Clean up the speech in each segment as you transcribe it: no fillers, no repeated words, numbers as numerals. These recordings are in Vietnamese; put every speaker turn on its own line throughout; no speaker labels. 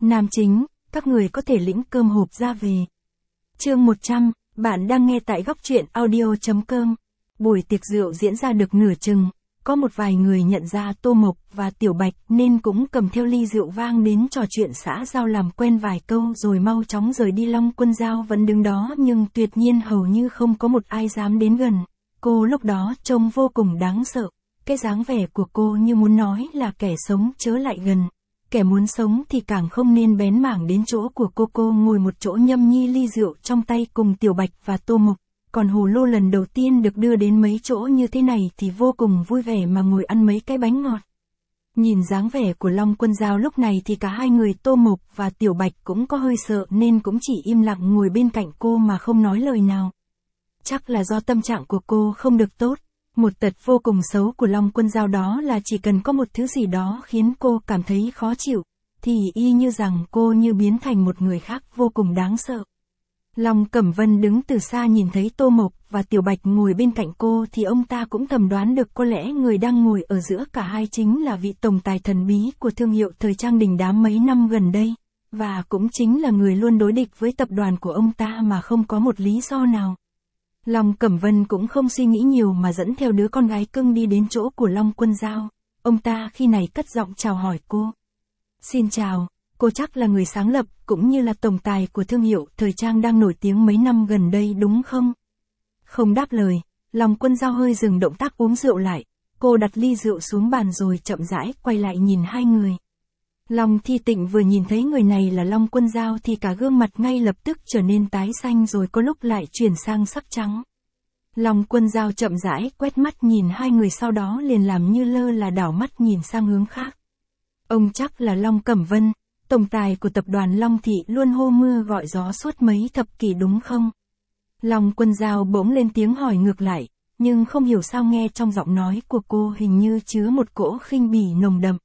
Nam chính, các người có thể lĩnh cơm hộp ra về. Chương 100, bạn đang nghe tại góc truyện audio.com. Buổi tiệc rượu diễn ra được nửa chừng, có một vài người nhận ra Tô Mộc và Tiểu Bạch nên cũng cầm theo ly rượu vang đến trò chuyện xã giao làm quen vài câu rồi mau chóng rời đi. Long Quân Dao vẫn đứng đó nhưng tuyệt nhiên hầu như không có một ai dám đến gần. Cô lúc đó trông vô cùng đáng sợ, cái dáng vẻ của cô như muốn nói là kẻ sống chớ lại gần. Kẻ muốn sống thì càng không nên bén mảng đến chỗ của cô ngồi một chỗ nhâm nhi ly rượu trong tay cùng Tiểu Bạch và Tô Mộc. Còn Hồ Lô lần đầu tiên được đưa đến mấy chỗ như thế này thì vô cùng vui vẻ mà ngồi ăn mấy cái bánh ngọt. Nhìn dáng vẻ của Long Quân Dao lúc này thì cả hai người Tô Mộc và Tiểu Bạch cũng có hơi sợ nên cũng chỉ im lặng ngồi bên cạnh cô mà không nói lời nào. Chắc là do tâm trạng của cô không được tốt. Một tật vô cùng xấu của Long Quân Dao đó là chỉ cần có một thứ gì đó khiến cô cảm thấy khó chịu, thì y như rằng cô như biến thành một người khác vô cùng đáng sợ. Long Cẩm Vân đứng từ xa nhìn thấy Tô Mộc và Tiểu Bạch ngồi bên cạnh cô thì ông ta cũng thầm đoán được có lẽ người đang ngồi ở giữa cả hai chính là vị tổng tài thần bí của thương hiệu thời trang đình đám mấy năm gần đây, và cũng chính là người luôn đối địch với tập đoàn của ông ta mà không có một lý do nào. Long Cẩm Vân cũng không suy nghĩ nhiều mà dẫn theo đứa con gái cưng đi đến chỗ của Long Quân Dao. Ông ta khi này cất giọng chào hỏi cô. Xin chào, cô chắc là người sáng lập cũng như là tổng tài của thương hiệu thời trang đang nổi tiếng mấy năm gần đây đúng không? Không đáp lời, Long Quân Dao hơi dừng động tác uống rượu lại. Cô đặt ly rượu xuống bàn rồi chậm rãi quay lại nhìn hai người. Long Thi Tịnh vừa nhìn thấy người này là Long Quân Dao thì cả gương mặt ngay lập tức trở nên tái xanh rồi có lúc lại chuyển sang sắc trắng. Long Quân Dao chậm rãi quét mắt nhìn hai người sau đó liền làm như lơ là đảo mắt nhìn sang hướng khác. Ông chắc là Long Cẩm Vân, tổng tài của tập đoàn Long Thị luôn hô mưa gọi gió suốt mấy thập kỷ đúng không? Long Quân Dao bỗng lên tiếng hỏi ngược lại, nhưng không hiểu sao nghe trong giọng nói của cô hình như chứa một cỗ khinh bỉ nồng đậm.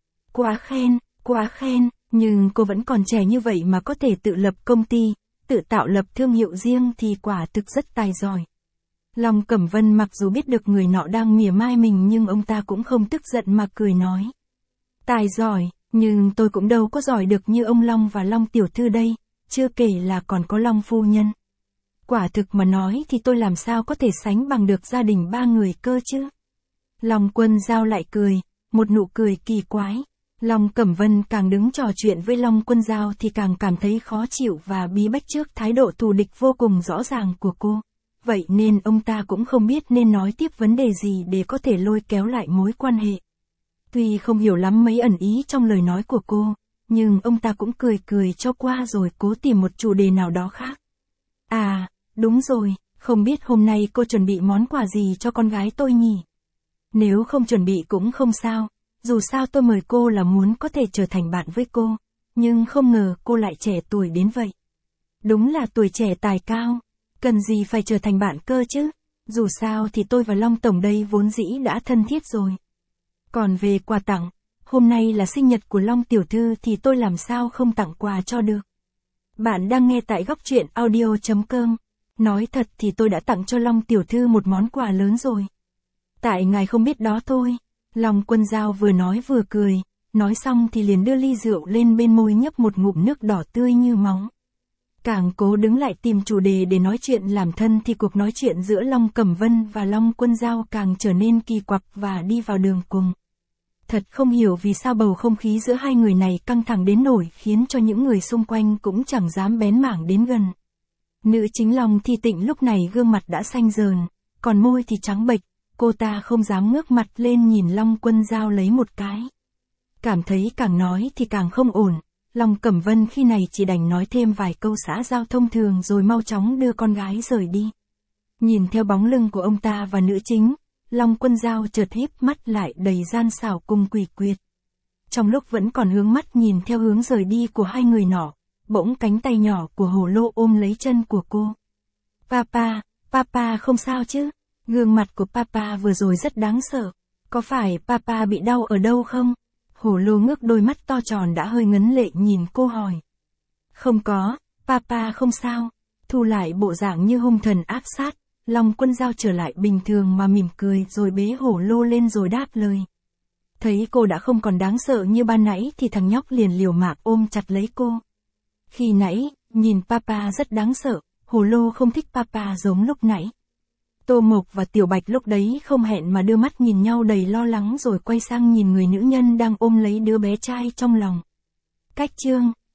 Quá khen, nhưng cô vẫn còn trẻ như vậy mà có thể tự lập công ty, tự tạo lập thương hiệu riêng thì quả thực rất tài giỏi. Long Cẩm Vân mặc dù biết được người nọ đang mỉa mai mình nhưng ông ta cũng không tức giận mà cười nói. Tài giỏi, nhưng tôi cũng đâu có giỏi được như ông Long và Long tiểu thư đây, chưa kể là còn có Long phu nhân. Quả thực mà nói thì tôi làm sao có thể sánh bằng được gia đình ba người cơ chứ. Long Quân Dao lại cười, một nụ cười kỳ quái. Long Cẩm Vân càng đứng trò chuyện với Long Quân Dao thì càng cảm thấy khó chịu và bí bách trước thái độ thù địch vô cùng rõ ràng của cô. Vậy nên ông ta cũng không biết nên nói tiếp vấn đề gì để có thể lôi kéo lại mối quan hệ. Tuy không hiểu lắm mấy ẩn ý trong lời nói của cô, nhưng ông ta cũng cười cho qua rồi cố tìm một chủ đề nào đó khác. À, đúng rồi, không biết hôm nay cô chuẩn bị món quà gì cho con gái tôi nhỉ? Nếu không chuẩn bị cũng không sao. Dù sao tôi mời cô là muốn có thể trở thành bạn với cô, nhưng không ngờ cô lại trẻ tuổi đến vậy. Đúng là tuổi trẻ tài cao, cần gì phải trở thành bạn cơ chứ, dù sao thì tôi và Long Tổng đây vốn dĩ đã thân thiết rồi. Còn về quà tặng, hôm nay là sinh nhật của Long Tiểu Thư thì tôi làm sao không tặng quà cho được. Bạn đang nghe tại góc truyện audio.com, nói thật thì tôi đã tặng cho Long Tiểu Thư một món quà lớn rồi. Tại ngài không biết đó thôi. Long Quân Dao vừa nói vừa cười, nói xong thì liền đưa ly rượu lên bên môi nhấp một ngụm nước đỏ tươi như máu. Càng cố đứng lại tìm chủ đề để nói chuyện làm thân thì cuộc nói chuyện giữa Long Cẩm Vân và Long Quân Dao càng trở nên kỳ quặc và đi vào đường cùng. Thật không hiểu vì sao bầu không khí giữa hai người này căng thẳng đến nỗi khiến cho những người xung quanh cũng chẳng dám bén mảng đến gần. Nữ chính Long Thi Tịnh lúc này gương mặt đã xanh dờn, còn môi thì trắng bệch. Cô ta không dám ngước mặt lên nhìn Long Quân Dao lấy một cái. Cảm thấy càng nói thì càng không ổn, Long Cẩm Vân khi này chỉ đành nói thêm vài câu xã giao thông thường rồi mau chóng đưa con gái rời đi. Nhìn theo bóng lưng của ông ta và nữ chính, Long Quân Dao chợt híp mắt lại đầy gian xảo cùng quỷ quyệt. Trong lúc vẫn còn hướng mắt nhìn theo hướng rời đi của hai người nọ, bỗng cánh tay nhỏ của Hồ Lô ôm lấy chân của cô. Papa không sao chứ? Gương mặt của Papa vừa rồi rất đáng sợ. Có phải Papa bị đau ở đâu không? Hồ Lô ngước đôi mắt to tròn đã hơi ngấn lệ nhìn cô hỏi. Không có, Papa không sao. Thu lại bộ dạng như hung thần ác sát, Long Quân Dao trở lại bình thường mà mỉm cười rồi bế Hồ Lô lên rồi đáp lời. Thấy cô đã không còn đáng sợ như ban nãy thì thằng nhóc liền liều mạng ôm chặt lấy cô. Khi nãy, nhìn Papa rất đáng sợ, Hồ Lô không thích Papa giống lúc nãy. Tô Mộc và Tiểu Bạch lúc đấy không hẹn mà đưa mắt nhìn nhau đầy lo lắng rồi quay sang nhìn người nữ nhân đang ôm lấy đứa bé trai trong lòng. Cách chương